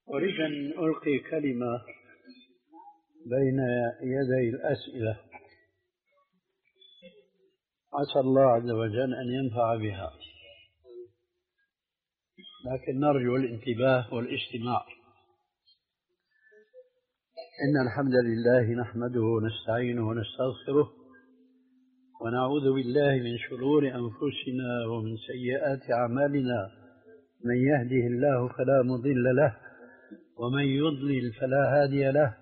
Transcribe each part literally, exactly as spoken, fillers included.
أريد أن ألقي كلمة بين يدي الأسئلة، عسى الله عز وجل أن ينفع بها، لكن نرجو الانتباه والاستماع. إن الحمد لله نحمده ونستعينه ونستغفره ونعوذ بالله من شرور أنفسنا ومن سيئات أعمالنا، من يهده الله فلا مضل له ومن يضلل فلا هادي له،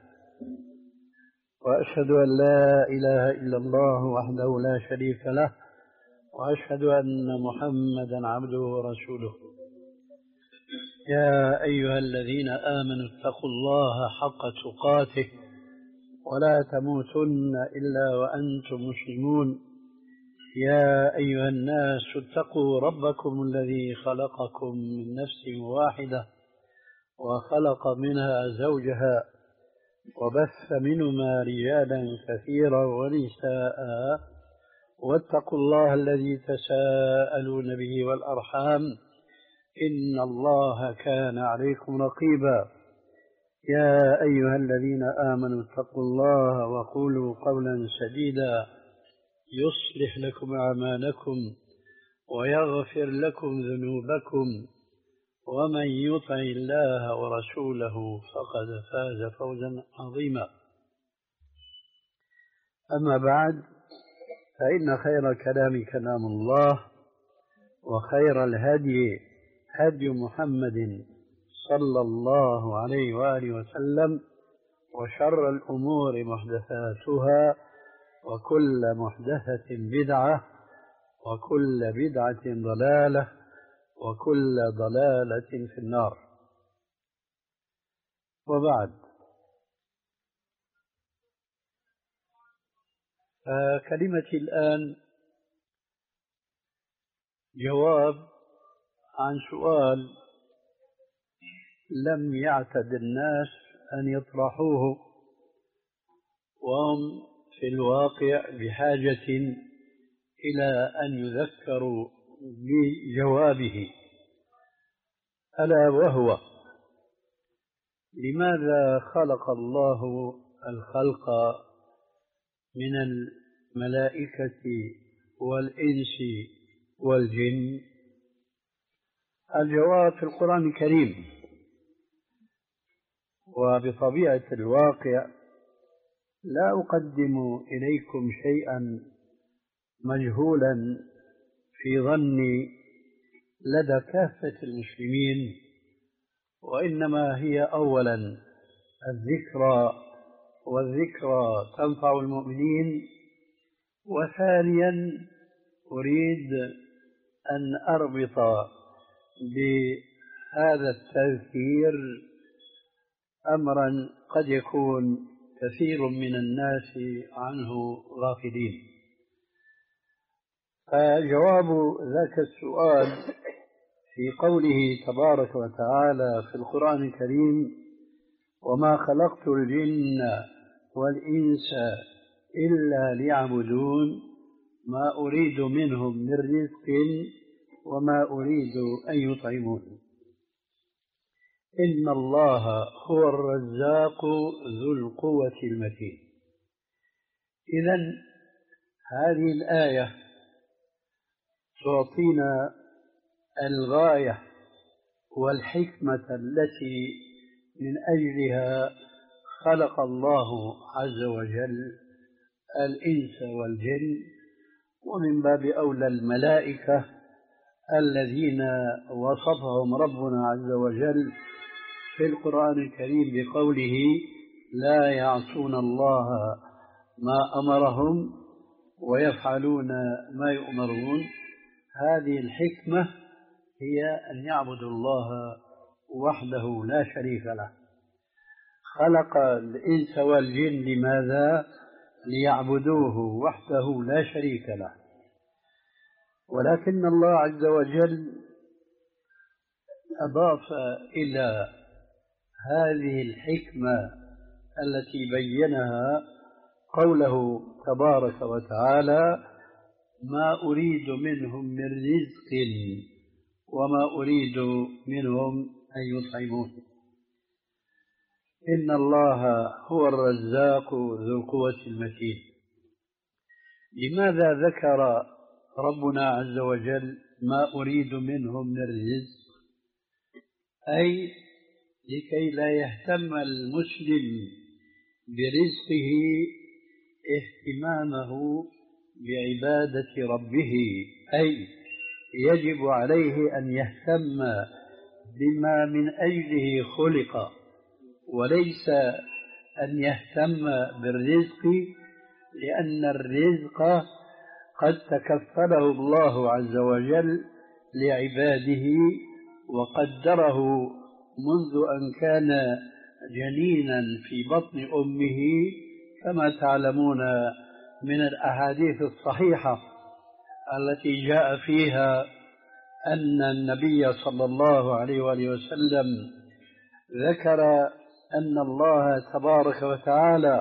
وأشهد أن لا إله إلا الله وحده لا شريك له، وأشهد أن محمدا عبده ورسوله. يا أيها الذين آمنوا اتقوا الله حق تقاته ولا تموتن إلا وأنتم مسلمون. يا أيها الناس اتقوا ربكم الذي خلقكم من نفس واحدة وخلق منها زوجها وبث منهما رجالا كثيرا ونساء، واتقوا الله الذي تساءلون به والأرحام إن الله كان عليكم رقيبا. يا أيها الذين آمنوا اتقوا الله وقولوا قولا سديدا يصلح لكم أعمالكم ويغفر لكم ذنوبكم، ومن يطع الله ورسوله فقد فاز فوزا عظيما. أما بعد، فإن خير الكلام كلام الله، وخير الهدي هدي محمد صلى الله عليه وآله وسلم، وشر الأمور محدثاتها، وكل محدثة بدعة، وكل بدعة ضلالة، وكل ضلالة في النار. وبعد، فكلمتي الآن جواب عن سؤال لم يعتد الناس أن يطرحوه، وهم في الواقع بحاجة إلى أن يذكروا بجوابه، ألا وهو: لماذا خلق الله الخلق من الملائكة والإنس والجن؟ الجواب في القرآن الكريم، وبطبيعة الواقع لا أقدم إليكم شيئا مجهولا في ظني لدى كافة المسلمين، وإنما هي أولا الذكرى، والذكرى تنفع المؤمنين، وثانيا أريد أن أربط بهذا التذكير أمرا قد يكون كثير من الناس عنه غافلين. فجواب ذاك السؤال في قوله تبارك وتعالى في القرآن الكريم: وما خلقت الجن والإنس إلا ليعبدون ما أريد منهم من رزق وما أريد أن يطعمون إن الله هو الرزاق ذو القوة المتين. إذن هذه الآية تعطينا الغاية والحكمة التي من أجلها خلق الله عز وجل الإنس والجن، ومن باب أولى الملائكة الذين وصفهم ربنا عز وجل في القرآن الكريم بقوله: لا يعصون الله ما أمرهم ويفعلون ما يؤمرون. هذه الحكمة هي أن يعبدوا الله وحده لا شريك له. خلق الإنس والجن لماذا؟ ليعبدوه وحده لا شريك له. ولكن الله عز وجل أضاف إلى هذه الحكمة التي بينها قوله تبارك وتعالى: ما أريد منهم من رزق وما أريد منهم أن يطعمون. إن الله هو الرزاق ذو القوة المتين. لماذا ذكر ربنا عز وجل ما أريد منهم من الرزق؟ أي لكي لا يهتم المسلم برزقه اهتمامه بعبادة ربه، أي يجب عليه أن يهتم بما من أجله خلق، وليس أن يهتم بالرزق، لأن الرزق قد تكفله الله عز وجل لعباده وقدره منذ أن كان جنينا في بطن أمه، كما تعلمون من الأحاديث الصحيحة التي جاء فيها أن النبي صلى الله عليه وآله وسلم ذكر أن الله تبارك وتعالى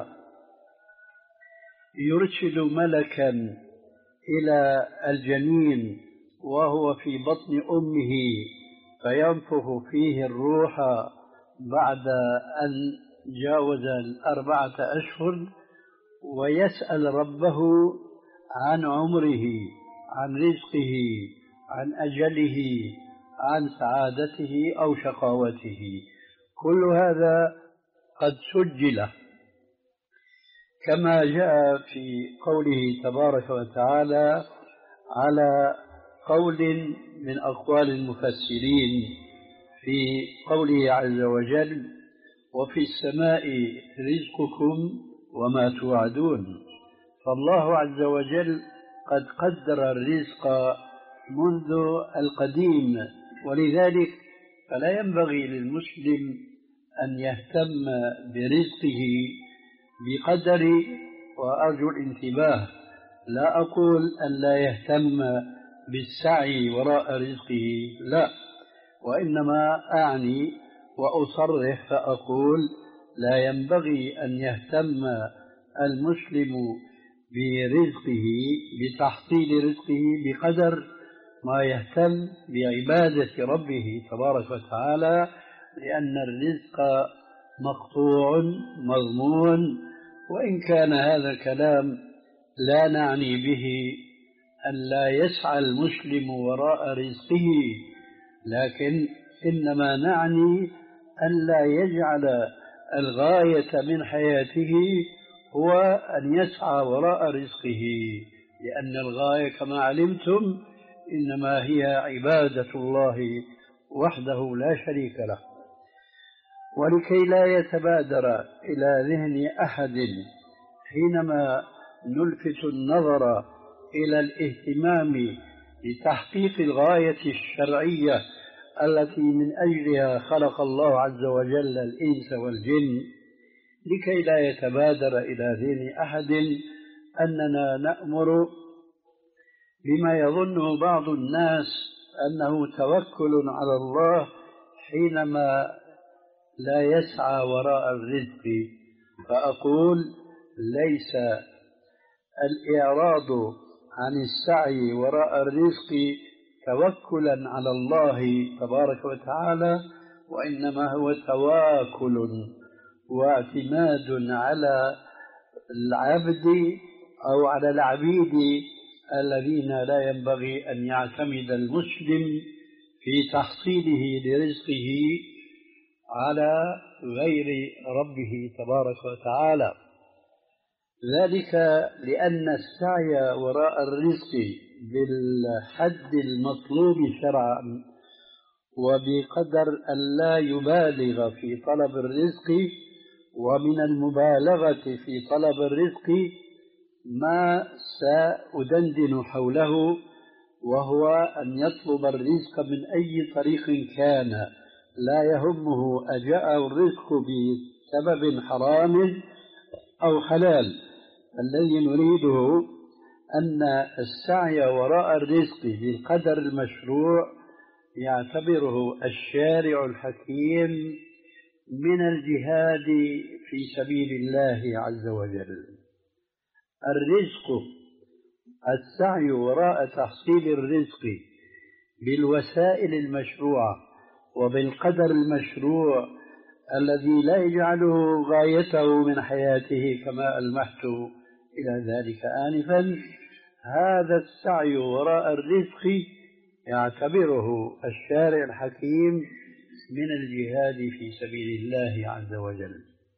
يرسل ملكا إلى الجنين وهو في بطن أمه فينفخ فيه الروح بعد أن جاوز الأربعة أشهر، ويسأل ربه عن عمره، عن رزقه، عن أجله، عن سعادته أو شقاوته. كل هذا قد سجل كما جاء في قوله تبارك وتعالى على قول من أقوال المفسرين في قوله عز وجل: وفي السماء رزقكم وما توعدون. فالله عز وجل قد قدر الرزق منذ القديم، ولذلك فلا ينبغي للمسلم أن يهتم برزقه بقدر، وأرجو الانتباه، لا أقول أن لا يهتم بالسعي وراء رزقه، لا، وإنما أعني وأصرح فأقول لا ينبغي أن يهتم المسلم برزقه، بتحصيل رزقه بقدر ما يهتم بعبادة ربه تبارك وتعالى، لأن الرزق مقطوع مضمون. وإن كان هذا الكلام لا نعني به أن لا يسعى المسلم وراء رزقه، لكن إنما نعني أن لا يجعل الغاية من حياته هو أن يسعى وراء رزقه، لأن الغاية كما علمتم إنما هي عبادة الله وحده لا شريك له. ولكي لا يتبادر إلى ذهن أحد حينما نلفت النظر إلى الاهتمام بتحقيق الغاية الشرعية التي من أجلها خلق الله عز وجل الإنس والجن، لكي لا يتبادر إلى ذهن أحد أننا نأمر بما يظنه بعض الناس أنه توكل على الله حينما لا يسعى وراء الرزق. فأقول ليس الإعراض عن السعي وراء الرزق توكلا على الله تبارك وتعالى، وإنما هو تواكل واعتماد على العبد أو على العبيد الذين لا ينبغي أن يعتمد المسلم في تحصيله لرزقه على غير ربه تبارك وتعالى. ذلك لأن السعي وراء الرزق بالحد المطلوب شرعا وبقدر أن لا يبالغ في طلب الرزق، ومن المبالغة في طلب الرزق ما سأدندن حوله، وهو أن يطلب الرزق من أي طريق كان، لا يهمه أجاءه الرزق بسبب حرام أو حلال. الذي نريده أن السعي وراء الرزق بالقدر المشروع يعتبره الشارع الحكيم من الجهاد في سبيل الله عز وجل. الرزق، السعي وراء تحصيل الرزق بالوسائل المشروعة وبالقدر المشروع الذي لا يجعله غايته من حياته كما ألمحت إلى ذلك آنفا، هذا السعي وراء الرزق يعتبره الشارع الحكيم من الجهاد في سبيل الله عز وجل.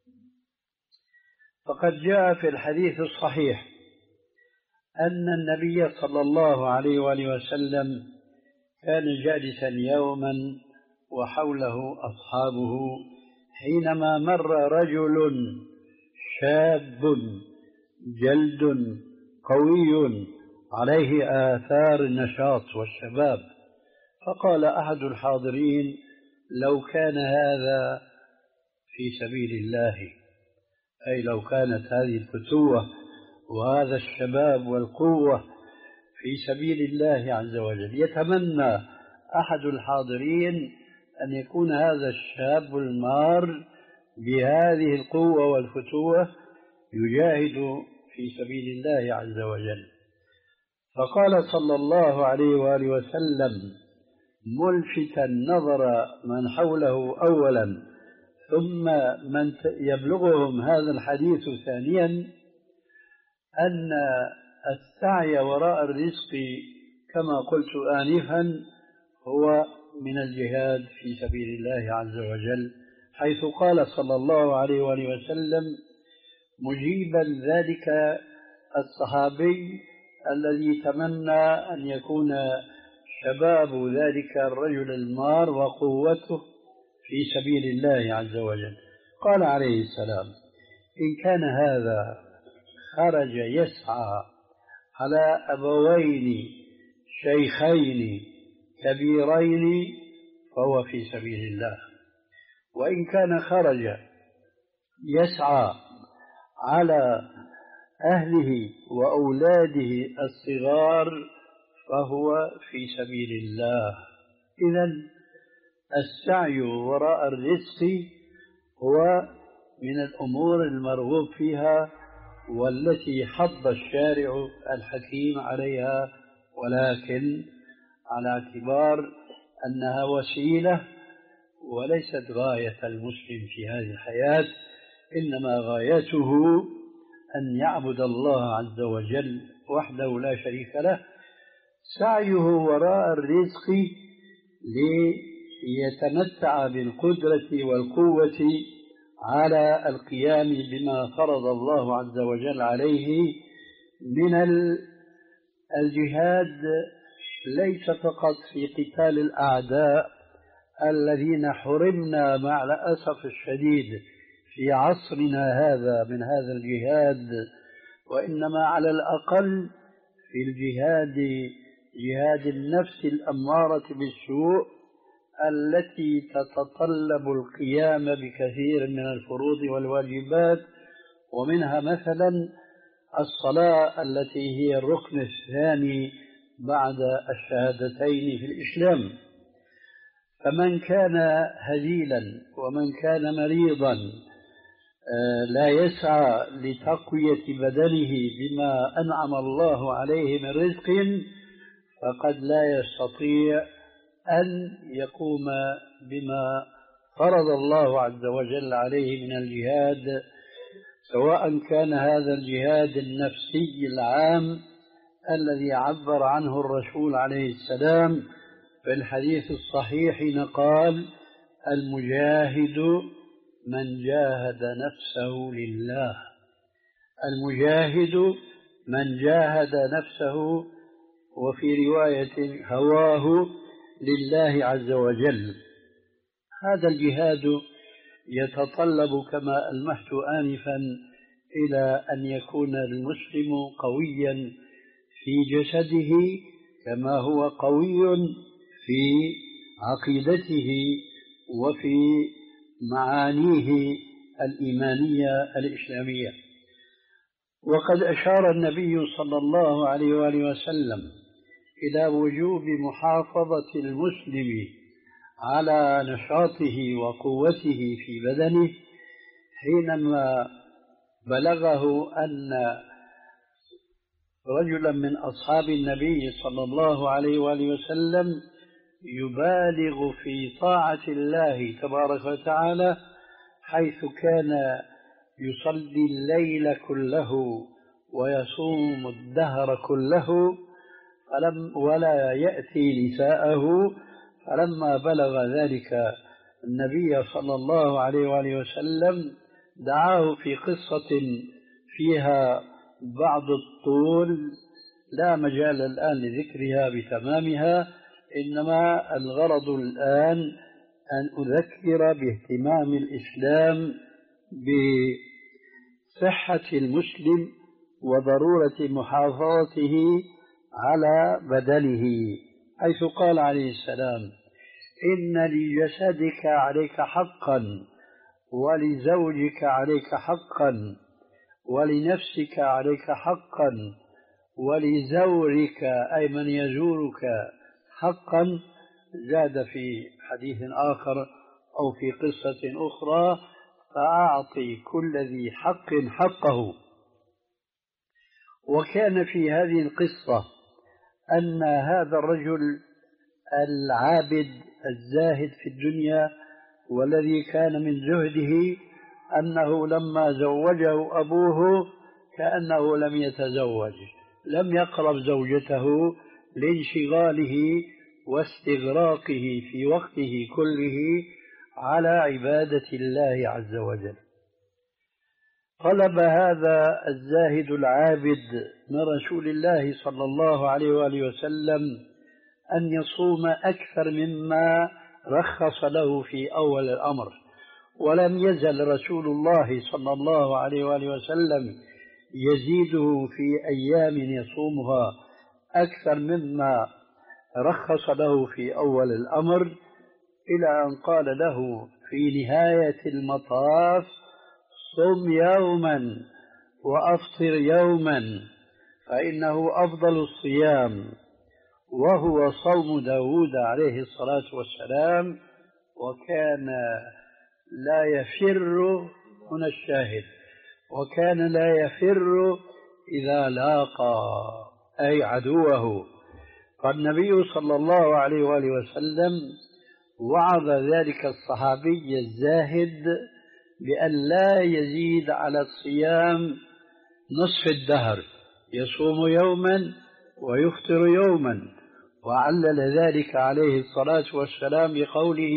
فقد جاء في الحديث الصحيح أن النبي صلى الله عليه وآله وسلم كان جالسا يوما وحوله أصحابه حينما مر رجل شاب جلد قوي عليه آثار النشاط والشباب، فقال أحد الحاضرين: لو كان هذا في سبيل الله، أي لو كانت هذه الفتوة وهذا الشباب والقوة في سبيل الله عز وجل. يتمنى أحد الحاضرين أن يكون هذا الشاب المار بهذه القوة والفتوة يجاهد في سبيل الله عز وجل. فقال صلى الله عليه وآله وسلم ملفتا نظر من حوله أولا ثم من يبلغهم هذا الحديث ثانيا، أن السعي وراء الرزق كما قلت آنفا هو من الجهاد في سبيل الله عز وجل، حيث قال صلى الله عليه وآله وسلم مجيبا ذلك الصحابي الذي تمنى أن يكون شباب ذلك الرجل المار وقوته في سبيل الله عز وجل. قال عليه السلام: إن كان هذا خرج يسعى على أبوين شيخين كبيرين فهو في سبيل الله، وإن كان خرج يسعى على أهله وأولاده الصغار فهو في سبيل الله. إذن السعي وراء الرزق هو من الأمور المرغوب فيها والتي حض الشارع الحكيم عليها، ولكن على اعتبار أنها وسيلة وليست غاية المسلم في هذه الحياة، إنما غايته أن يعبد الله عز وجل وحده لا شريك له. سعيه وراء الرزق ليتمتع بالقدرة والقوة على القيام بما فرض الله عز وجل عليه من الجهاد، ليس فقط في قتال الأعداء الذين حرمنا مع الأسف الشديد في عصرنا هذا من هذا الجهاد، وإنما على الأقل في الجهاد جهاد النفس الأمارة بالسوء التي تتطلب القيام بكثير من الفروض والواجبات، ومنها مثلا الصلاة التي هي الركن الثاني بعد الشهادتين في الإسلام. فمن كان هزيلا ومن كان مريضا لا يسعى لتقوية بدنه بما أنعم الله عليه من رزق فقد لا يستطيع أن يقوم بما فرض الله عز وجل عليه من الجهاد، سواء كان هذا الجهاد النفسي العام الذي عبر عنه الرسول عليه السلام في الحديث الصحيح حين قال: المجاهد من جاهد نفسه لله. المجاهد من جاهد نفسه، وفي رواية هواه لله عز وجل. هذا الجهاد يتطلب كما ألمحت آنفا إلى أن يكون المسلم قويا في جسده كما هو قوي في عقيدته وفي معانيه الإيمانية الإسلامية. وقد أشار النبي صلى الله عليه وآله وسلم إلى وجوب محافظة المسلم على نشاطه وقوته في بدنه حينما بلغه أن رجلا من أصحاب النبي صلى الله عليه وآله وسلم يبالغ في طاعة الله تبارك وتعالى حيث كان يصلي الليل كله ويصوم الدهر كله فلم ولا يأتي نساءه. فلما بلغ ذلك النبي صلى الله عليه وآله وسلم دعاه في قصة فيها بعض الطول لا مجال الآن لذكرها بتمامها، إنما الغرض الآن أن أذكر باهتمام الإسلام بصحة المسلم وضرورة محافظته على بدنه، حيث قال عليه السلام: إن لجسدك عليك حقا، ولزوجك عليك حقا، ولنفسك عليك حقا، ولزورك أي من يزورك حقا. زاد في حديث آخر أو في قصة أخرى: فأعطي كل ذي حق حقه. وكان في هذه القصة أن هذا الرجل العابد الزاهد في الدنيا والذي كان من زهده أنه لما زوجه أبوه كأنه لم يتزوج، لم يقرب زوجته لانشغاله واستغراقه في وقته كله على عبادة الله عز وجل. طلب هذا الزاهد العابد من رسول الله صلى الله عليه وآله وسلم أن يصوم أكثر مما رخص له في أول الأمر، ولم يزل رسول الله صلى الله عليه وآله وسلم يزيده في أيام يصومها أكثر مما رخص له في أول الأمر، إلى أن قال له في نهاية المطاف: صم يوما وأفطر يوما فإنه أفضل الصيام، وهو صوم داود عليه الصلاة والسلام. وكان لا يفر، هنا الشاهد، وكان لا يفر إذا لاقى أي عدوه. فالنبي صلى الله عليه وآله وسلم وعظ ذلك الصحابي الزاهد بأن لا يزيد على الصيام نصف الدهر، يصوم يوما ويفطر يوما، وعلل ذلك عليه الصلاة والسلام بقوله: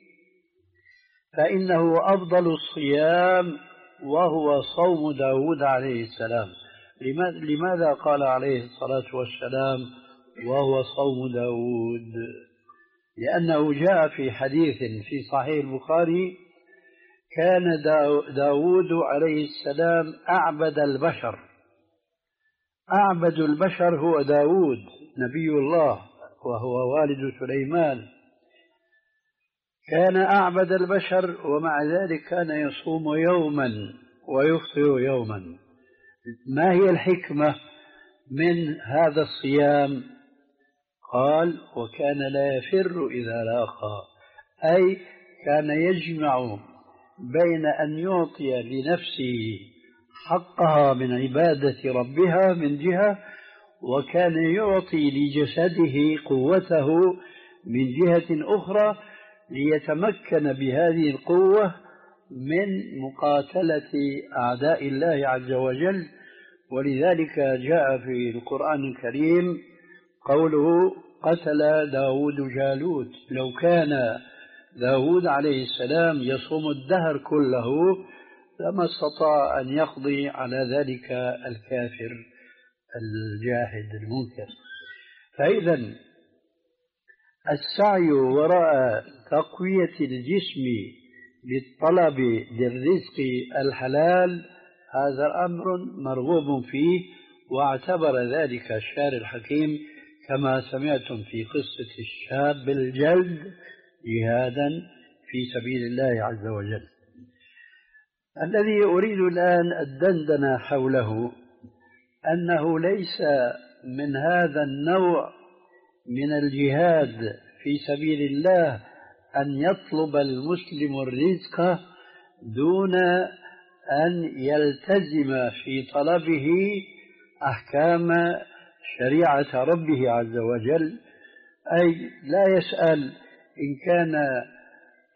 فإنه أفضل الصيام وهو صوم داود عليه السلام. لماذا قال عليه الصلاة والسلام وهو صوم داود؟ لأنه جاء في حديث في صحيح البخاري: كان داود عليه السلام أعبد البشر. أعبد البشر هو داود نبي الله وهو والد سليمان، كان أعبد البشر، ومع ذلك كان يصوم يوما ويفطر يوما. ما هي الحكمة من هذا الصيام؟ قال: وكان لا يفر إذا لاقى، أي كان يجمع بين أن يعطي لنفسه حقها من عبادة ربها من جهة، وكان يعطي لجسده قوته من جهة أخرى، ليتمكن بهذه القوة من مقاتلة أعداء الله عز وجل. ولذلك جاء في القرآن الكريم قوله: قتل داود جالوت. لو كان داود عليه السلام يصوم الدهر كله لما استطاع أن يقضي على ذلك الكافر الجاحد المنكر. فإذا السعي وراء تقوية الجسم للطلب للرزق الحلال هذا أمر مرغوب فيه، واعتبر ذلك الشارع الحكيم كما سمعتم في قصة الشاب الجلد جهادا في سبيل الله عز وجل. الذي أريد الآن الدندنة حوله أنه ليس من هذا النوع من الجهاد في سبيل الله أن يطلب المسلم الرزق دون أن يلتزم في طلبه أحكام شريعة ربه عز وجل، أي لا يسأل إن كان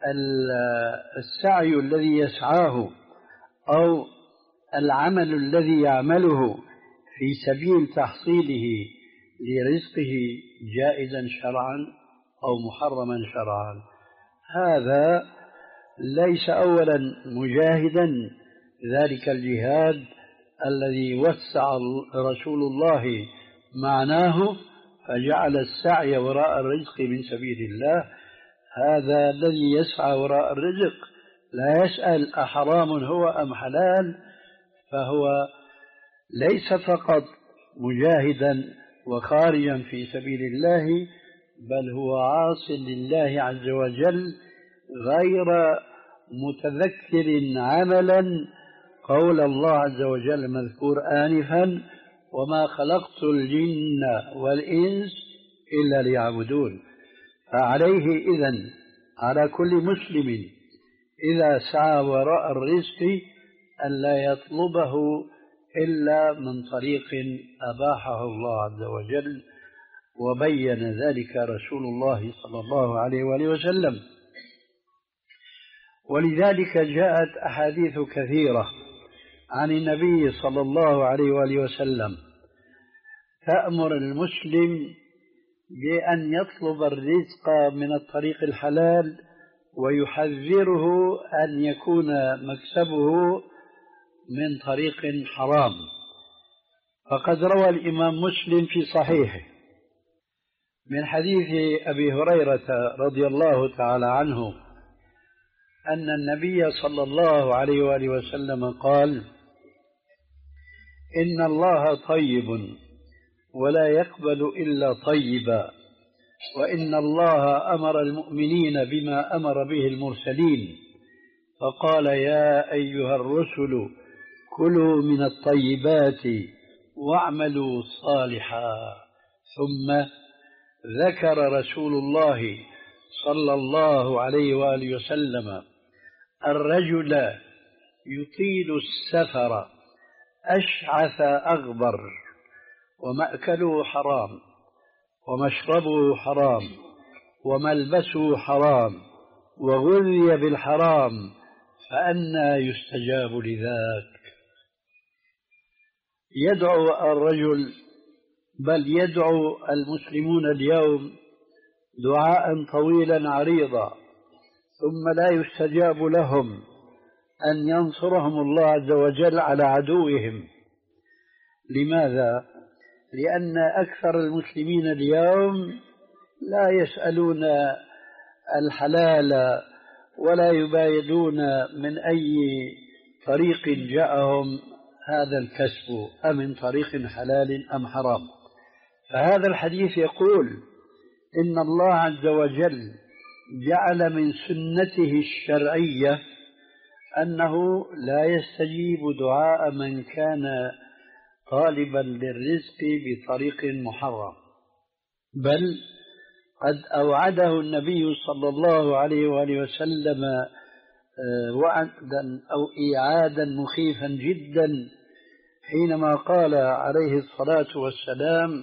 السعي الذي يسعاه أو العمل الذي يعمله في سبيل تحصيله لرزقه جائزا شرعا أو محرما شرعا، هذا ليس أولا مجاهدا ذلك الجهاد الذي وسع رسول الله معناه فجعل السعي وراء الرزق من سبيل الله. هذا الذي يسعى وراء الرزق لا يسأل أحرام هو أم حلال، فهو ليس فقط مجاهدا وخارجا في سبيل الله، بل هو عاص لله عز وجل غير متذكر عملا قول الله عز وجل مذكور آنفا: وما خلقت الجن والإنس إلا ليعبدون. فعليه إذن على كل مسلم إذا سعى وراء الرزق ألا يطلبه إلا من طريق أباحه الله عز وجل، وبين ذلك رسول الله صلى الله عليه وآله وسلم. ولذلك جاءت أحاديث كثيرة عن النبي صلى الله عليه وآله وسلم تأمر المسلم بأن يطلب الرزق من الطريق الحلال، ويحذره أن يكون مكسبه من طريق حرام. فقد روى الإمام مسلم في صحيحه من حديث أبي هريرة رضي الله تعالى عنه أن النبي صلى الله عليه وآله وسلم قال: إن الله طيب ولا يقبل إلا طيبا، وإن الله أمر المؤمنين بما أمر به المرسلين، فقال: يا أيها الرسل كلوا من الطيبات واعملوا صالحا. ثم ذكر رسول الله صلى الله عليه وآله وسلم الرجل يطيل السفر أشعث أغبر ومأكله حرام ومشربه حرام وملبسه حرام وغذي بالحرام، فأنى يستجاب لذاك؟ يدعو الرجل، بل يدعو المسلمون اليوم دعاء طويلا عريضا، ثم لا يستجاب لهم أن ينصرهم الله عز وجل على عدوهم. لماذا؟ لأن أكثر المسلمين اليوم لا يسألون الحلال ولا يبايدون من أي طريق جاءهم هذا الكسب، أمن طريق حلال أم حرام. فهذا الحديث يقول إن الله عز وجل جعل من سنته الشرعية أنه لا يستجيب دعاء من كان طالبا للرزق بطريق محرم، بل قد أوعده النبي صلى الله عليه وآله وسلم وعدا أو إيعادا مخيفا جدا حينما قال عليه الصلاة والسلام: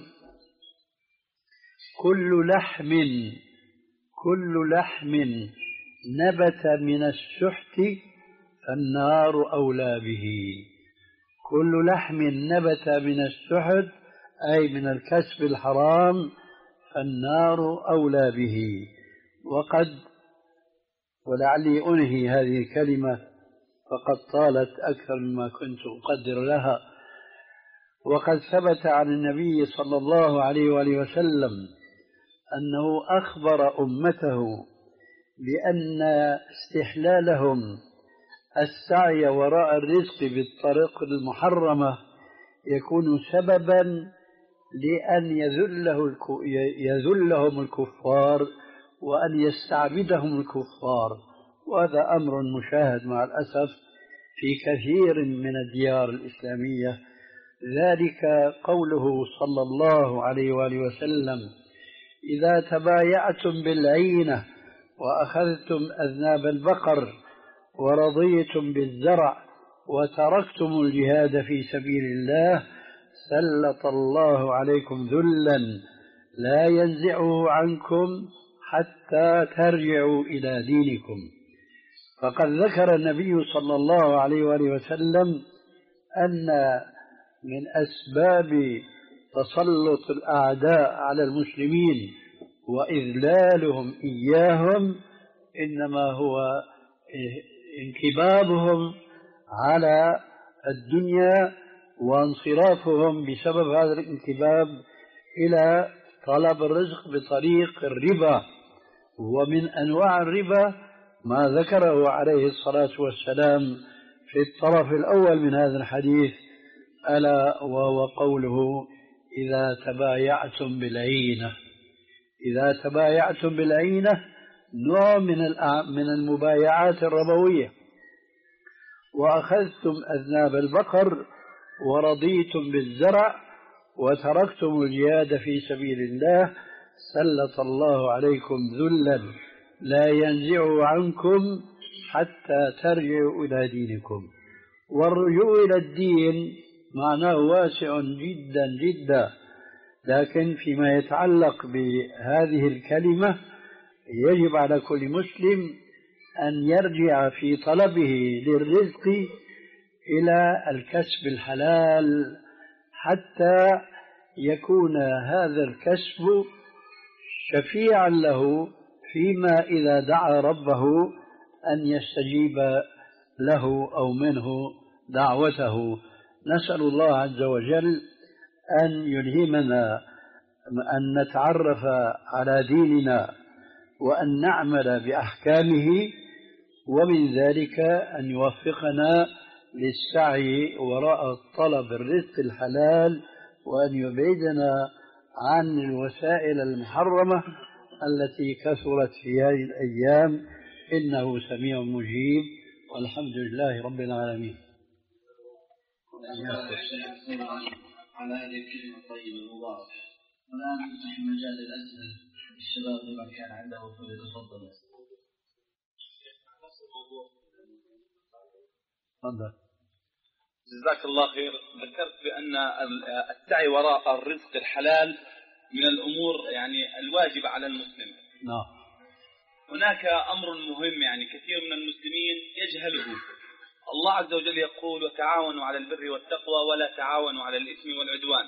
كل لحم كل لحم نبت من السحت فالنار أولى به. كل لحم نبت من السحت أي من الكسب الحرام فالنار أولى به. وقد ولعلي أنهي هذه الكلمة فقد طالت أكثر مما كنت أقدر لها. وقد ثبت عن النبي صلى الله عليه وآله وسلم أنه أخبر أمته بأن استحلالهم السعي وراء الرزق بالطريق المحرمة يكون سببا لأن يذله يذلهم الكفار وأن يستعبدهم الكفار. وهذا أمر مشاهد مع الأسف في كثير من الديار الإسلامية. ذلك قوله صلى الله عليه وآله وسلم: إذا تبايعتم بالعينة وأخذتم أذناب البقر ورضيتم بالزرع وتركتم الجهاد في سبيل الله سلط الله عليكم ذلا لا ينزعه عنكم حتى ترجعوا إلى دينكم. فقد ذكر النبي صلى الله عليه وآله وسلم أن من أسباب تسلط الأعداء على المسلمين وإذلالهم إياهم إنما هو انكبابهم على الدنيا وانصرافهم بسبب هذا الانكباب إلى طلب الرزق بطريق الربا. ومن أنواع الربا ما ذكره عليه الصلاة والسلام في الطرف الأول من هذا الحديث، ألا وهو قوله إذا تبايعتم بالعينة. إذا تبايعتم بالعينة نوع من من المبايعات الربوية، وأخذتم أذناب البقر ورضيتم بالزرع وتركتم الجهاد في سبيل الله سلط الله عليكم ذلا لا ينزع عنكم حتى ترجعوا إلى دينكم. والرجوع إلى الدين معناه واسع جدا جدا، لكن فيما يتعلق بهذه الكلمة يجب على كل مسلم أن يرجع في طلبه للرزق إلى الكسب الحلال حتى يكون هذا الكسب شفيعا له فيما إذا دعا ربه أن يستجيب له أو منه دعوته. نسأل الله عز وجل أن يلهمنا أن نتعرف على ديننا وأن نعمل بأحكامه، ومن ذلك أن يوفقنا للسعي وراء طلب الرزق الحلال، وأن يبعدنا عن الوسائل المحرمة التي كثرت في هذه الأيام، إنه سميع مجيب، والحمد لله رب العالمين. على هذه الكلمة الطيبة المباركة. والآن نفتح مجال الأسئلة الشباب لمن كان عنده فليتفضل. تفضل. جزاك الله خير. ذكرت بأن السعي وراء الرزق الحلال من الأمور يعني الواجبة على المسلم. نعم. هناك أمر مهم يعني كثير من المسلمين يجهله. الله عز وجل يقول وتعاونوا على البر والتقوى ولا تعاونوا على الإثم والعدوان.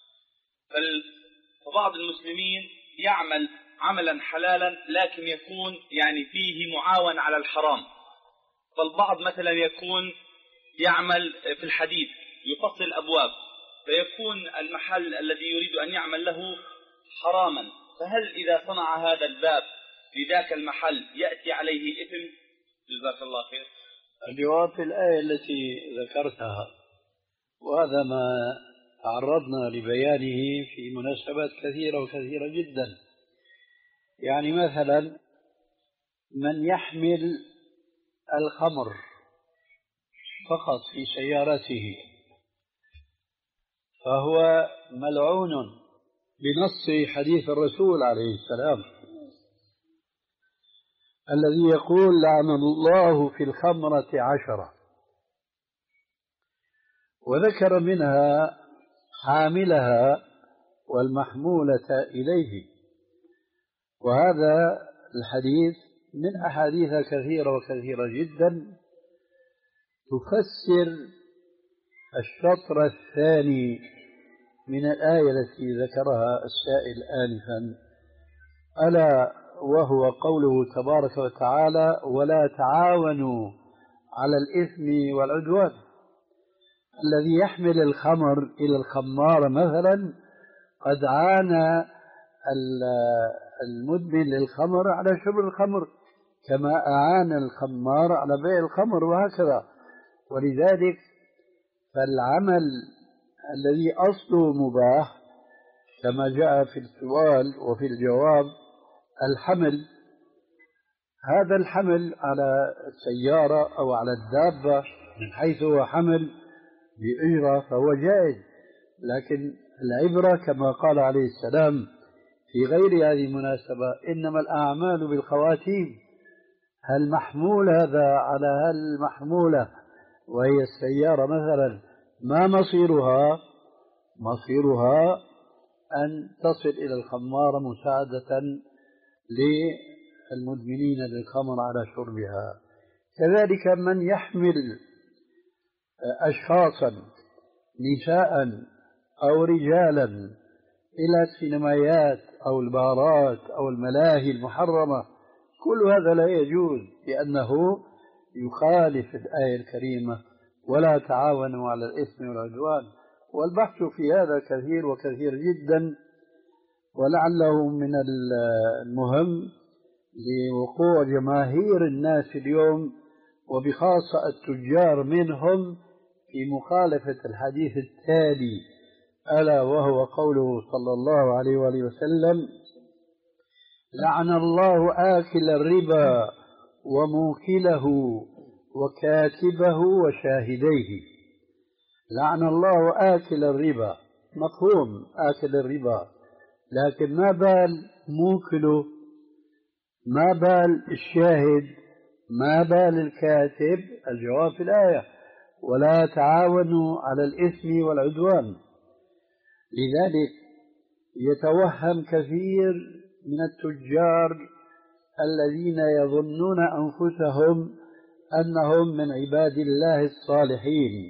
فبعض المسلمين يعمل عملا حلالا لكن يكون يعني فيه معاون على الحرام. فالبعض مثلا يكون يعمل في الحديد يفصل أبواب، فيكون المحل الذي يريد أن يعمل له حراما، فهل إذا صنع هذا الباب في ذاك المحل يأتي عليه إثم؟ جزاك الله خير. الجواب في الآية التي ذكرتها، وهذا ما تعرضنا لبيانه في مناسبات كثيرة وكثيرة جدا. يعني مثلا من يحمل الخمر فقط في سيارته فهو ملعون بنص حديث الرسول عليه السلام الذي يقول لعن الله في الخمرة عشرة، وذكر منها حاملها والمحمولة إليه. وهذا الحديث من أحاديث كثيرة وكثيرة جدا تفسر الشطر الثاني من الآية التي ذكرها السائل آنفا، ألا وهو قوله تبارك وتعالى ولا تعاونوا على الإثم والعدوان. الذي يحمل الخمر إلى الخمار مثلا قد عانى المدمن للخمر على شرب الخمر كما أعان الخمار على بيع الخمر، وهكذا. ولذلك فالعمل الذي أصله مباح كما جاء في السؤال وفي الجواب الحمل، هذا الحمل على السيارة أو على الدابة من حيث هو حمل بأجرة فهو جائز، لكن العبرة كما قال عليه السلام في غير هذه المناسبة إنما الأعمال بالخواتيم. هل محمول هذا على هل محمولة وهي السيارة مثلا ما مصيرها؟ مصيرها أن تصل إلى الخمارة مساعدة للمدمنين للخمر على شربها. كذلك من يحمل أشخاصا نساء أو رجالا إلى السينمايات أو البارات أو الملاهي المحرمة، كل هذا لا يجوز، لأنه يخالف الآية الكريمة: ولا تعاونوا على الإثم والعدوان. والبحث في هذا كثير وكثير جدا، ولعله من المهم لوقوع جماهير الناس اليوم وبخاصة التجار منهم في مخالفة الحديث التالي، ألا وهو قوله صلى الله عليه وآله وسلم: لعن الله آكل الربا وموكله وكاتبه وشاهديه. لعن الله آكل الربا، مفهوم آكل الربا، لكن ما بال موكله، ما بال الشاهد، ما بال الكاتب؟ الجواب في الآية: ولا تعاونوا على الإثم والعدوان. لذلك يتوهم كثير من التجار الذين يظنون أنفسهم أنهم من عباد الله الصالحين،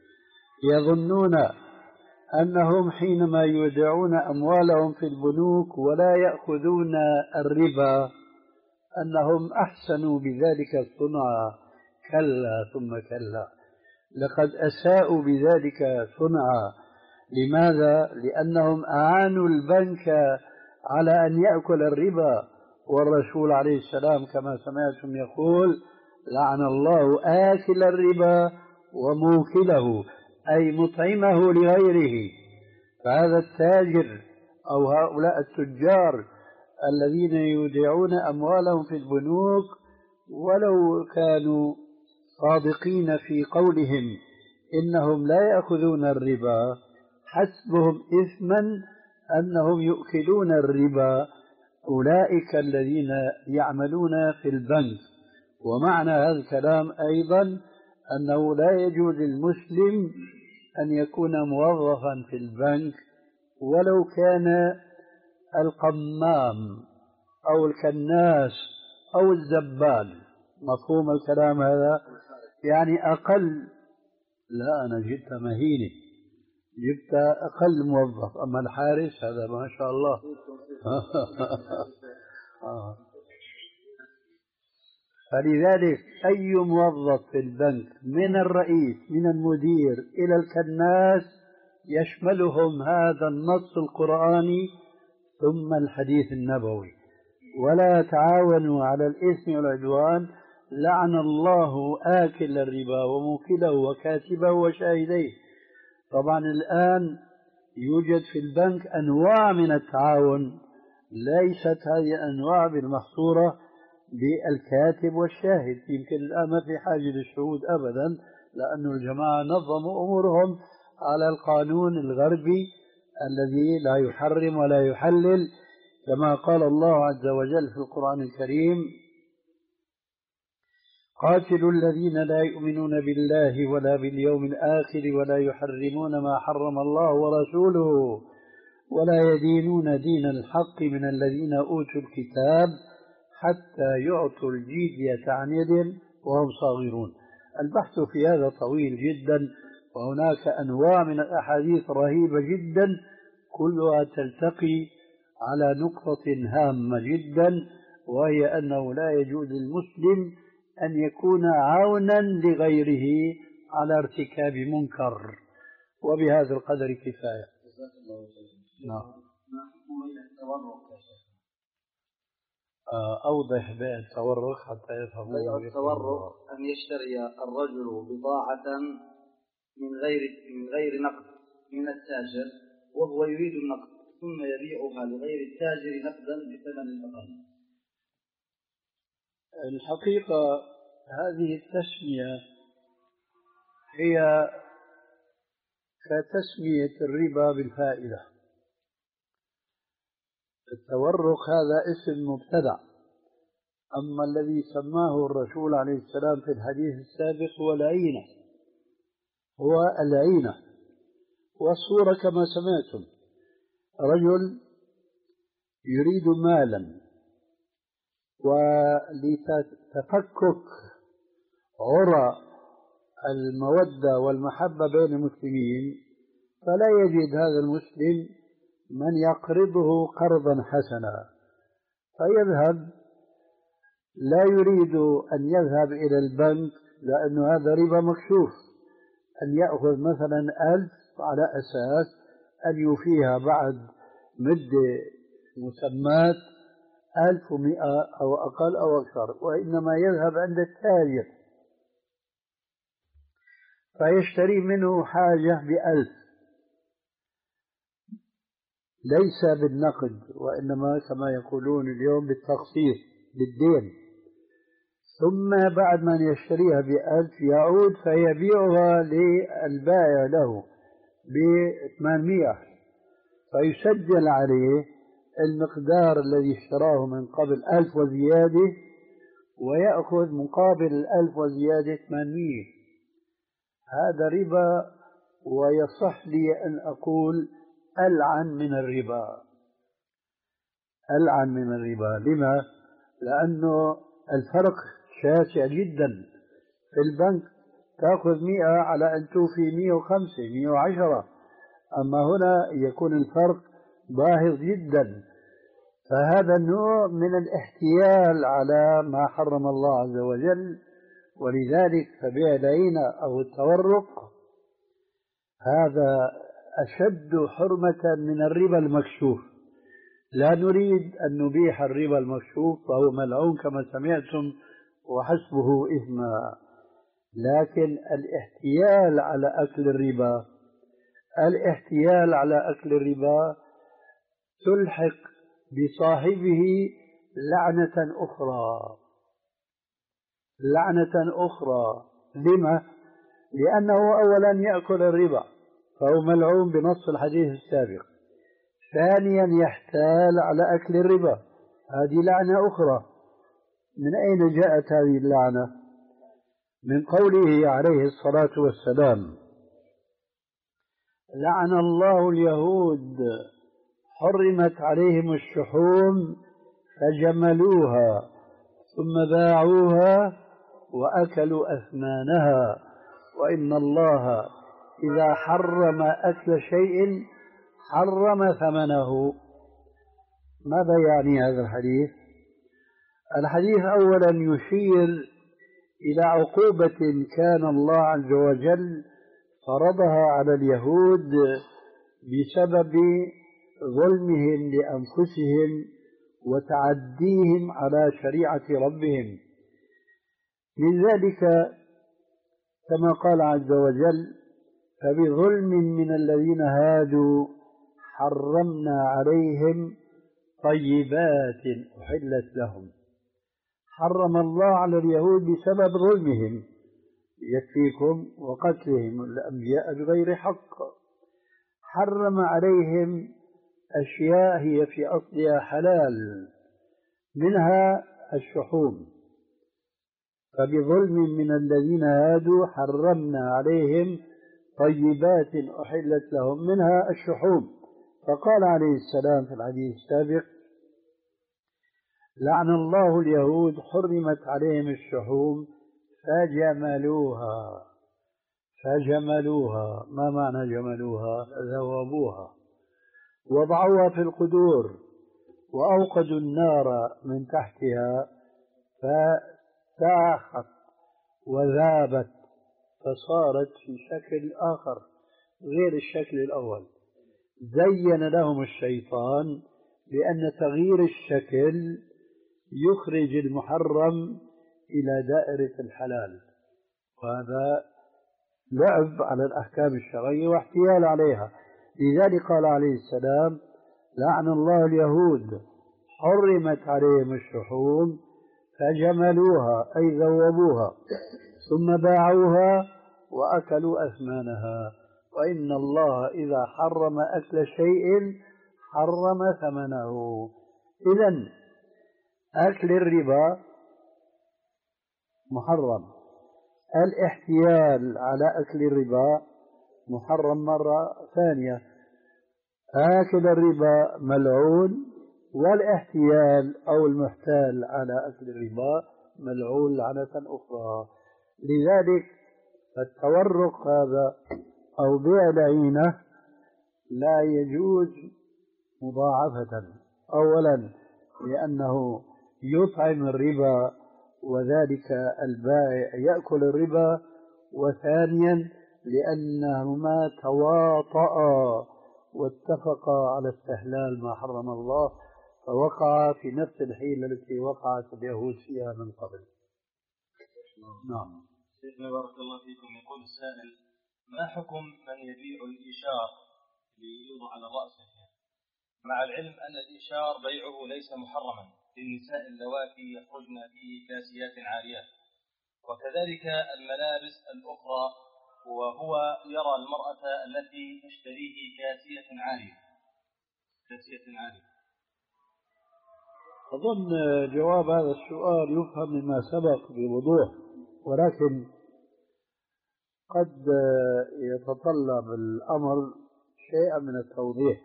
يظنون أنهم حينما يودعون أموالهم في البنوك ولا يأخذون الربا أنهم أحسنوا بذلك الصنعة. كلا ثم كلا، لقد أساءوا بذلك صنعا. لماذا؟ لأنهم أعانوا البنك على أن يأكل الربا، والرسول عليه السلام كما سمعتم يقول: لعن الله آكل الربا وموكله، أي مطعمه لغيره. فهذا التاجر أو هؤلاء التجار الذين يودعون أموالهم في البنوك ولو كانوا صادقين في قولهم إنهم لا يأخذون الربا، حسبهم إثما أنهم يؤكلون الربا، أولئك الذين يعملون في البنك. ومعنى هذا الكلام أيضا أنه لا يجوز للمسلم أن يكون موظفا في البنك ولو كان القمام أو الكناس أو الزبال. مفهوم الكلام هذا؟ يعني أقل، لا أنا جبت مهينة، جبت أقل موظف، أما الحارس هذا ما شاء الله. فلذلك أي موظف في البنك من الرئيس من المدير إلى الكناس يشملهم هذا النص القرآني ثم الحديث النبوي: ولا تعاونوا على الإثم والعدوان، لعن الله آكل الربا وموكله وكاتبه وشاهديه. طبعا الآن يوجد في البنك أنواع من التعاون، ليست هذه الأنواع بالمحصورة بالكاتب والشاهد. يمكن الآن ما في حاجة للشهود أبدا، لأن الجماعة نظموا أمورهم على القانون الغربي الذي لا يحرم ولا يحلل، كما قال الله عز وجل في القرآن الكريم: قاتلوا الذين لا يؤمنون بالله ولا باليوم الآخر ولا يحرمون ما حرم الله ورسوله ولا يدينون دين الحق من الذين أوتوا الكتاب حتى يعطوا الجزية عن يد وهم صاغرون. البحث في هذا طويل جدا، وهناك أنواع من الأحاديث رهيبة جدا كلها تلتقي على نقطة هامة جدا، وهي أنه لا يجوز للمسلم أن يكون عونا لغيره على ارتكاب منكر. وبهذا القدر كفاية. نعم. أوضح بيع التورق حتى يفهم. بيع التورق أن يشتري الرجل بضاعة من غير من غير نقد من التاجر وهو يريد النقد، ثم يبيعها لغير التاجر نقدا بثمن أقل. الحقيقة هذه التسمية هي كتسمية الربا بالفائدة. التورق هذا اسم مبتدع، أما الذي سماه الرسول عليه السلام في الحديث السابق هو العينة، هو العينة. والصورة كما سمعتم: رجل يريد مالا ولتفكك عرى المودة والمحبة بين المسلمين، فلا يجد هذا المسلم من يقرضه قرضا حسنا، فيذهب لا يريد أن يذهب إلى البنك لأن هذا ربا مكشوف، أن يأخذ مثلا ألف على أساس أن يوفيها بعد مدة مسمات ألف ومئة أو أقل أو أكثر، وإنما يذهب عند التاجر فيشتري منه حاجة بألف ليس بالنقد، وإنما كما يقولون اليوم بالتقسيط بالدين، ثم بعد ما يشتريها بألف يعود فيبيعها للبائع له بثمانمائة، فيسجل عليه المقدار الذي اشتراه من قبل ألف وزيادة، ويأخذ مقابل الألف وزيادة ثمانمائة. هذا ربا، ويصح لي أن أقول ألعن من الربا، ألعن من الربا. لما؟ لأنه الفرق شاسع جدا. في البنك تأخذ مئة على أن توفي مئة وخمسة مئة وعشرة، أما هنا يكون الفرق باهظ جدا، فهذا النوع من الاحتيال على ما حرم الله عز وجل. ولذلك فبيع العينة أو التورق هذا أشد حرمة من الربا المكشوف. لا نريد أن نبيح الربا المكشوف فهو ملعون كما سمعتم وحسبه إثما، لكن الاحتيال على أكل الربا الاحتيال على أكل الربا تلحق بصاحبه لعنة أخرى لعنة أخرى. لما؟ لأنه أولا يأكل الربا فهو ملعون بنص الحديث السابق، ثانيا يحتال على أكل الربا، هذه لعنة أخرى. من أين جاءت هذه اللعنة؟ من قوله عليه الصلاة والسلام: لعن الله اليهود حرمت عليهم الشحوم فجملوها ثم باعوها وأكلوا أثمانها، وإن الله إذا حرم أكل شيء حرم ثمنه. ماذا يعني هذا الحديث؟ الحديث أولا يشير إلى عقوبة كان الله عز وجل فرضها على اليهود بسبب ظلمهم لأنفسهم وتعديهم على شريعة ربهم. من ذلك كما قال عز وجل: فبظلم من الذين هادوا حرمنا عليهم طيبات أحلت لهم. حرم الله على اليهود بسبب ظلمهم يكفيكم وقتلهم الأنبياء بغير حق. حرم عليهم أشياء هي في أصلها حلال، منها الشحوم. فبظلم من الذين هادوا حرمنا عليهم طيبات أحلت لهم منها الشحوم. فقال عليه السلام في الحديث السابق: لعن الله اليهود حرمت عليهم الشحوم فجملوها. فجملوها ما معنى جملوها؟ ذوبوها، وضعوها في القدور وأوقدوا النار من تحتها فساخت وذابت فصارت في شكل آخر غير الشكل الأول. زين لهم الشيطان بأن تغيير الشكل يخرج المحرم إلى دائرة الحلال، وهذا لعب على الأحكام الشرعية واحتيال عليها. لذلك قال عليه السلام: لعن الله اليهود حرمت عليهم الشحوم فجملوها أي ذوبوها ثم باعوها وأكلوا أثمانها، وإن الله إذا حرم أكل شيء حرم ثمنه. إذن أكل الربا محرم، الاحتيال على أكل الربا محرم مرة ثانية. آكل الربا ملعون والاحتيال أو المحتال على أكل الربا ملعون لعنة أخرى. لذلك التورق هذا أو بيع العينة لا يجوز مضاعفة، أولا لأنه يطعم الربا وذلك البائع يأكل الربا، وثانيا لأنهما تواطؤا واتفقا على استحلال ما حرم الله، فوقع في نفس الحيلة التي وقعت اليهود فيها من قبل. نعم. شيخنا بارك الله فيكم، يقول السائل: ما حكم من يبيع الإيشار ليوضع على رأسه، مع العلم أن الإيشار بيعه ليس محرما للنساء اللواتي يخرجن في كاسيات عاريات، وكذلك الملابس الأخرى، وهو يرى المرأة التي تشتريه كاسية عارية كاسية عارية؟ أظن جواب هذا السؤال يفهم مما سبق بوضوح، ولكن قد يتطلب الأمر شيئا من التوضيح.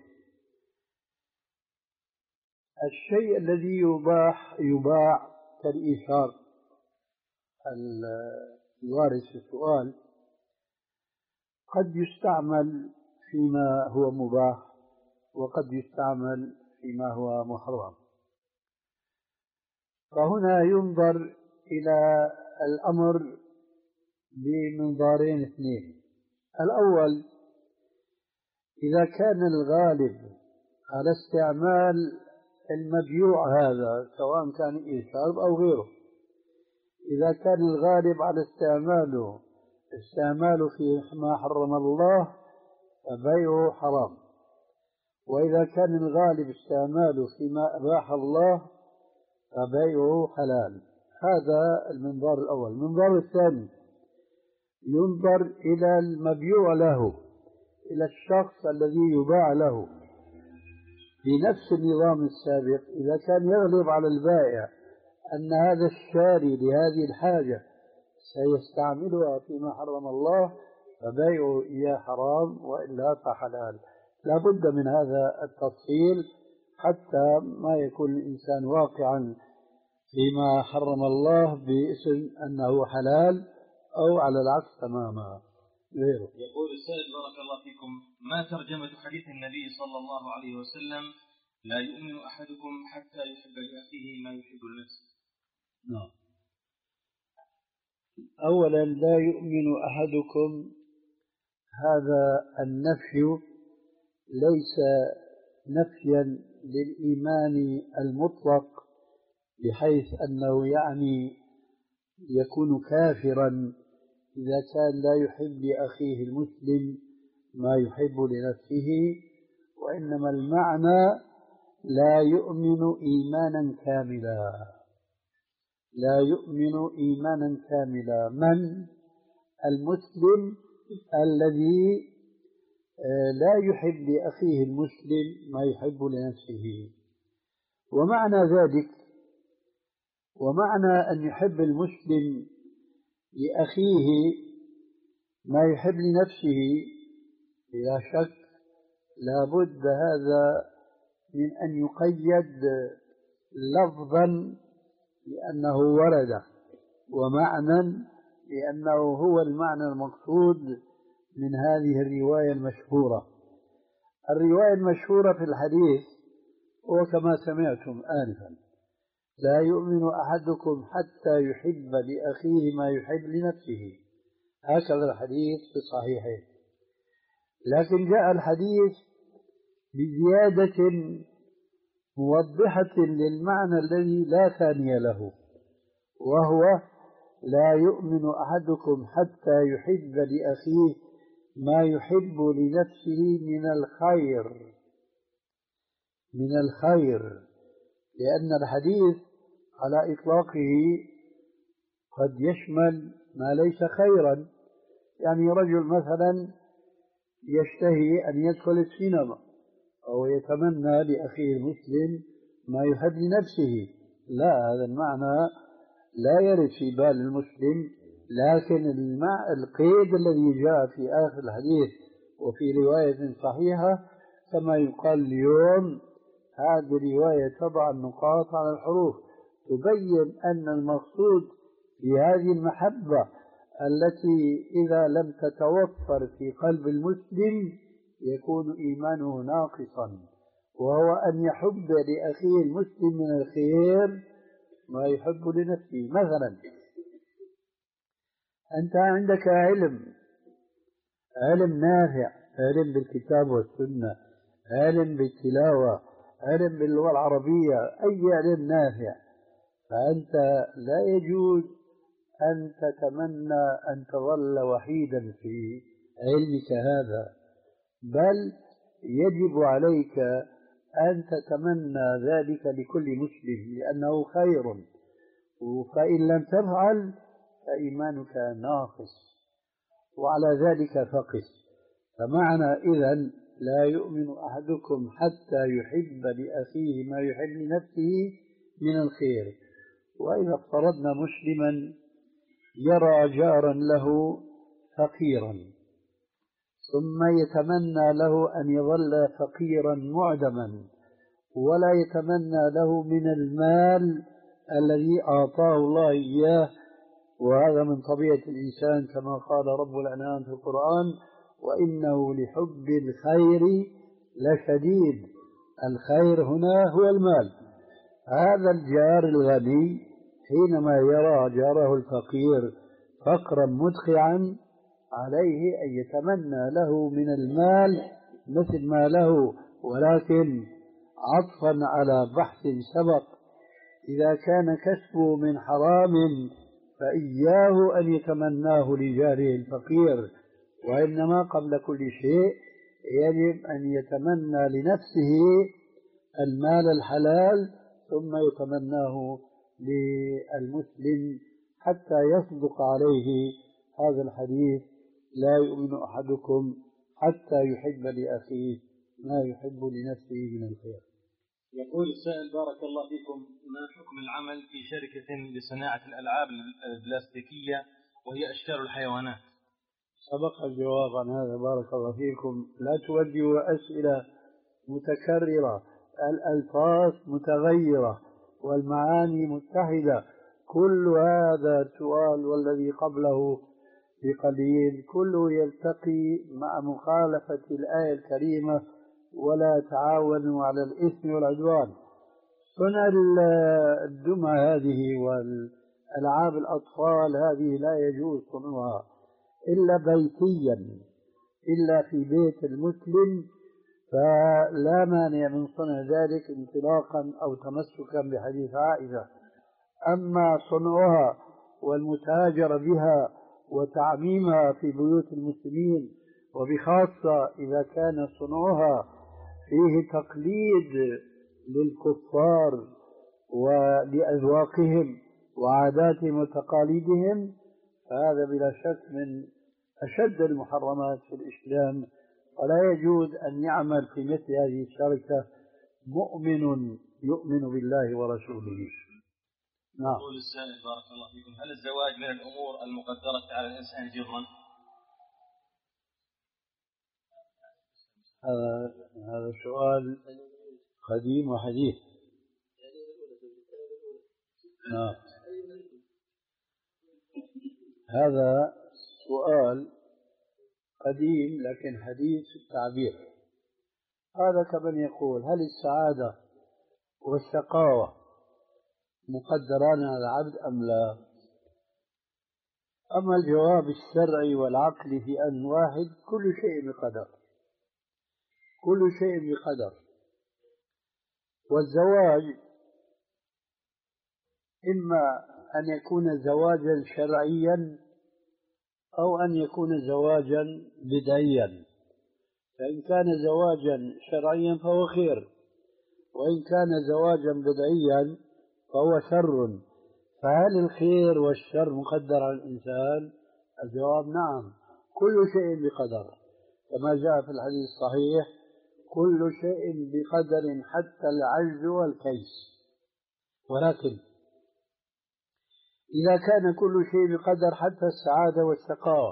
الشيء الذي يباح يباع كالإيشار الوارد في السؤال قد يستعمل فيما هو مباح وقد يستعمل فيما هو محرم، فهنا ينظر إلى الأمر بمنظارين اثنين. الأول: إذا كان الغالب على استعمال المبيوع هذا سواء كان إيشار أو غيره، إذا كان الغالب على استعماله استعماله في ما حرم الله فبيعه حرام، وإذا كان الغالب استعماله فيما أباح الله فبيعه حلال. هذا المنظار الأول. المنظار الثاني: ينظر إلى المبيوع له، إلى الشخص الذي يباع له بنفس النظام السابق. إذا كان يغلب على البائع أن هذا الشاري لهذه الحاجة سيستعملها فيما حرم الله فبيعه إياه حرام، وإلا فحلال. لا بد من هذا التفصيل حتى ما يكون الإنسان واقعا فيما حرم الله باسم أنه حلال أو على العكس تماما غيره. يقول السائل: بارك الله فيكم، ما ترجمة حديث النبي صلى الله عليه وسلم: لا يؤمن أحدكم حتى يحب لأخيه ما يحب لنفسه؟ نعم. أولا، لا يؤمن أحدكم، هذا النفي ليس نفيا للإيمان المطلق بحيث أنه يعني يكون كافرا إذا كان لا يحب لأخيه المسلم ما يحب لنفسه، وإنما المعنى لا يؤمن إيمانا كاملا. لا يؤمن إيمانا كاملا. من؟ المسلم الذي لا يحب لأخيه المسلم ما يحب لنفسه. ومعنى ذلك، ومعنى أن يحب المسلم لأخيه ما يحب لنفسه بلا شك لا بد هذا من أن يقيد لفظا لأنه ورد، ومعنى لأنه هو المعنى المقصود من هذه الرواية المشهورة. الرواية المشهورة في الحديث هو كما سمعتم آنفا: لا يؤمن أحدكم حتى يحب لأخيه ما يحب لنفسه. هكذا الحديث في الصحيحين. لكن جاء الحديث بزيادة موضحة للمعنى الذي لا ثاني له، وهو: لا يؤمن أحدكم حتى يحب لأخيه ما يحب لنفسه من الخير. من الخير، لأن الحديث على إطلاقه قد يشمل ما ليس خيرا. يعني رجل مثلا يشتهي أن يدخل السينما أو يتمنى لأخيه المسلم ما يحب لنفسه، لا، هذا المعنى لا يرد في بال المسلم. لكن القيد الذي جاء في آخر الحديث وفي رواية صحيحة كما يقال اليوم: هذه الرواية تضع النقاط على الحروف، تبين أن المقصود بهذه المحبة التي إذا لم تتوفر في قلب المسلم يكون إيمانه ناقصا، وهو أن يحب لأخيه المسلم من الخير ما يحب لنفسه. مثلا أنت عندك علم علم نافع، علم بالكتاب والسنة، علم بالتلاوة، علم باللغة العربية، أي علم نافع، فأنت لا يجوز أن تتمنى أن تظل وحيدا في علمك هذا، بل يجب عليك أن تتمنى ذلك لكل مسلم لأنه خير، فإن لم تفعل فإيمانك ناقص، وعلى ذلك فقس. فمعنى إذن لا يؤمن أحدكم حتى يحب لأخيه ما يحب لنفسه من الخير. وإذا افترضنا مسلما يرى جارا له فقيرا ثم يتمنى له أن يظل فقيرا معدما، ولا يتمنى له من المال الذي أعطاه الله إياه، وهذا من طبيعة الإنسان كما قال رب الأنعام في القرآن: وإنه لحب الخير لشديد. الخير هنا هو المال. هذا الجار الغني حينما يرى جاره الفقير فقرا مدخعا عليه أن يتمنى له من المال مثل ما له، ولكن عطفا على بحث سبق، إذا كان كسبه من حرام فإياه أن يتمناه لجاره الفقير، وإنما قبل كل شيء يجب أن يتمنى لنفسه المال الحلال ثم يتمناه للمسلم حتى يصدق عليه هذا الحديث: لا يؤمن أحدكم حتى يحب لأخيه ما يحب لنفسه من الخير. يقول السائل: بارك الله فيكم، ما حكم العمل في شركة لصناعة الألعاب البلاستيكية وهي أشكال الحيوانات؟ سبق الجواب عن هذا بارك الله فيكم. لا توجهوا أسئلة متكررة، الألفاظ متغيرة والمعاني متحدة. كل هذا سؤال والذي قبله بقليل كله يلتقي مع مخالفة الآية الكريمة: ولا تعاونوا على الإثم والعدوان. صنع الدمى هذه والألعاب الأطفال هذه لا يجوز صنعها إلا بيتيا، إلا في بيت المسلم، فلا مانع من صنع ذلك انطلاقا أو تمسكا بحديث عائشة. أما صنعها والمتاجرة بها وتعميمها في بيوت المسلمين، وبخاصة إذا كان صنعها فيه تقليد للكفار ولأذواقهم وعاداتهم وتقاليدهم، فهذا بلا شك من أشد المحرمات في الإسلام، ولا يجوز أن يعمل في مثل هذه الشركة مؤمن يؤمن بالله ورسوله. نعم. يقول السائل: بارك الله فيكم، هل الزواج من الأمور المقدرة على الإنسان جرا؟ هذا هذا سؤال قديم وحديث. نعم. هذا سؤال قديم لكن حديث التعبير. هذا كمن يقول: هل السعادة والشقاوة مقدران على العبد أم لا؟ أما الجواب الشرعي والعقلي في أن واحد: كل شيء بقدر، كل شيء بقدر. والزواج إما أن يكون زواجا شرعيا أو أن يكون زواجا بدعيا، فإن كان زواجا شرعيا فهو خير، وإن كان زواجا بدعيا فهو شر. فهل الخير والشر مقدر على الإنسان؟ الجواب: نعم، كل شيء بقدر، كما جاء في الحديث الصحيح: كل شيء بقدر حتى العجز والكيس. ولكن إذا كان كل شيء بقدر حتى السعادة والشقاوة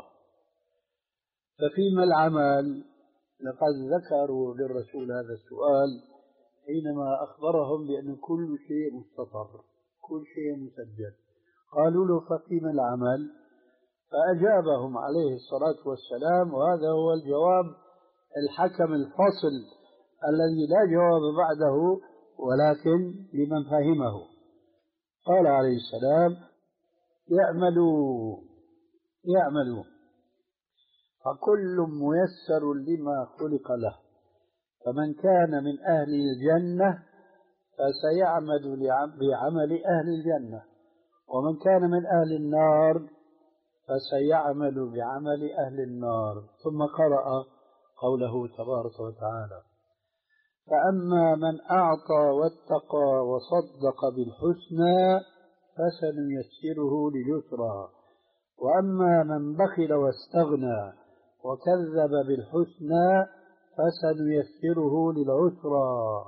ففيما العمل؟ لقد ذكروا للرسول هذا السؤال حينما أخبرهم بأن كل شيء مستطر، كل شيء مسجل. قالوا له فقيم العمل؟ فأجابهم عليه الصلاة والسلام، وهذا هو الجواب الحكم الفصل الذي لا جواب بعده ولكن لمن فهمه. قال عليه السلام: يعملوا يعملوا فكل ميسر لما خلق له، فمن كان من أهل الجنة فسيعمل بعمل أهل الجنة، ومن كان من أهل النار فسيعمل بعمل أهل النار. ثم قرأ قوله تبارك وتعالى: فأما من أعطى واتقى وصدق بالحسنى فسنيسره لليسرى، وأما من بخل واستغنى وكذب بالحسنى فسنيسره للعسرى.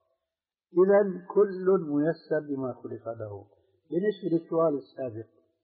إذن كل ميسر بما خلق له. بالنسبة للسؤال السابق،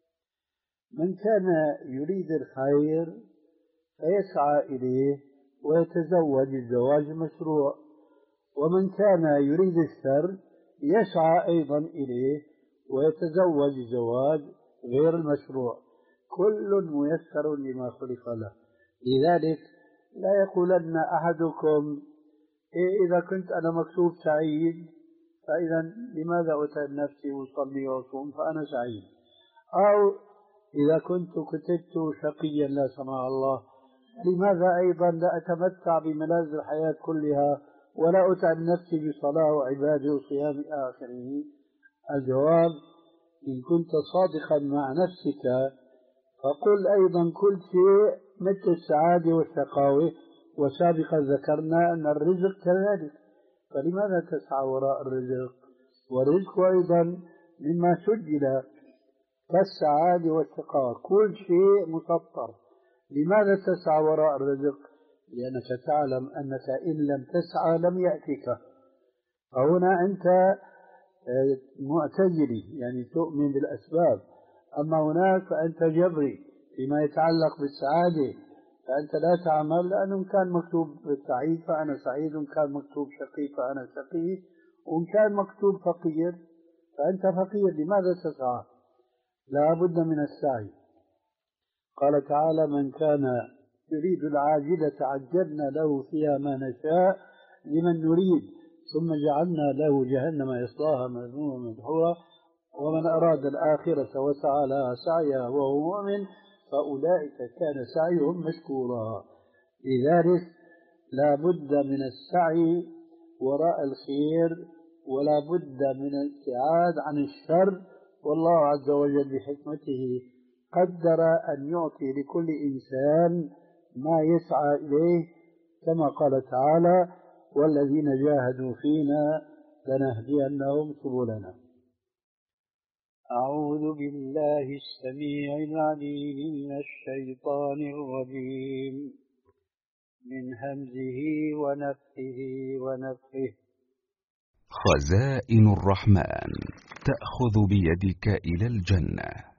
من كان يريد الخير فيسعى إليه ويتزوج الزواج المشروع، ومن كان يريد الشر يسعى أيضا إليه ويتزوج الزواج غير المشروع. كل ميسر لما خلق له. لذلك لا يقولن أحدكم إيه إذا كنت أنا مكتوب سعيد فإذا لماذا أتعب نفسي وأصلي وأصوم فأنا سعيد، أو إذا كنت كتبت شقيا لا سمح الله لماذا أيضا لا أتمتع بملاذ الحياة كلها ولا أتعب نفسي بصلاة وعبادة وصيام آخره. الجواب: إن كنت صادقا مع نفسك فقل أيضا كل شيء مثل السعادة والشقاوة، وسابقا ذكرنا أن الرزق كذلك، فلماذا تسعى وراء الرزق؟ والرزق أيضا مما سجل كالسعادة والشقاوة، كل شيء مسطر. لماذا تسعى وراء الرزق؟ لأنك تعلم أنك إن لم تسعى لم يأتيك. فهنا أنت معتزلي، يعني تؤمن بالأسباب، أما هناك فأنت جبري فيما يتعلق بالسعادة، فأنت لا تعمل لأنه كان مكتوب سعيد فأنا سعيد، وإن كان مكتوب شقي فأنا شقي، وإن كان مكتوب فقير فأنت فقير. لماذا تسعى؟ لا بد من السعي. قال تعالى: من كان يريد العاجلة عجلنا له فيها ما نشاء لمن نريد ثم جعلنا له جهنم يصلاها مذموما مدحورا ومن أراد الآخرة وسعى لها سعيها وهو مؤمن فأولئك كان سعيهم مشكورا. لذلك لا بد من السعي وراء الخير ولا بد من الابتعاد عن الشر. والله عز وجل بحكمته قدر أن يعطي لكل إنسان ما يسعى إليه، كما قال تعالى: والذين جاهدوا فينا لنهدينهم سبلنا. أعوذ بالله السميع العليم من الشيطان الرجيم من همزه ونفخه ونفخه. خزائن الرحمن تأخذ بيدك إلى الجنة.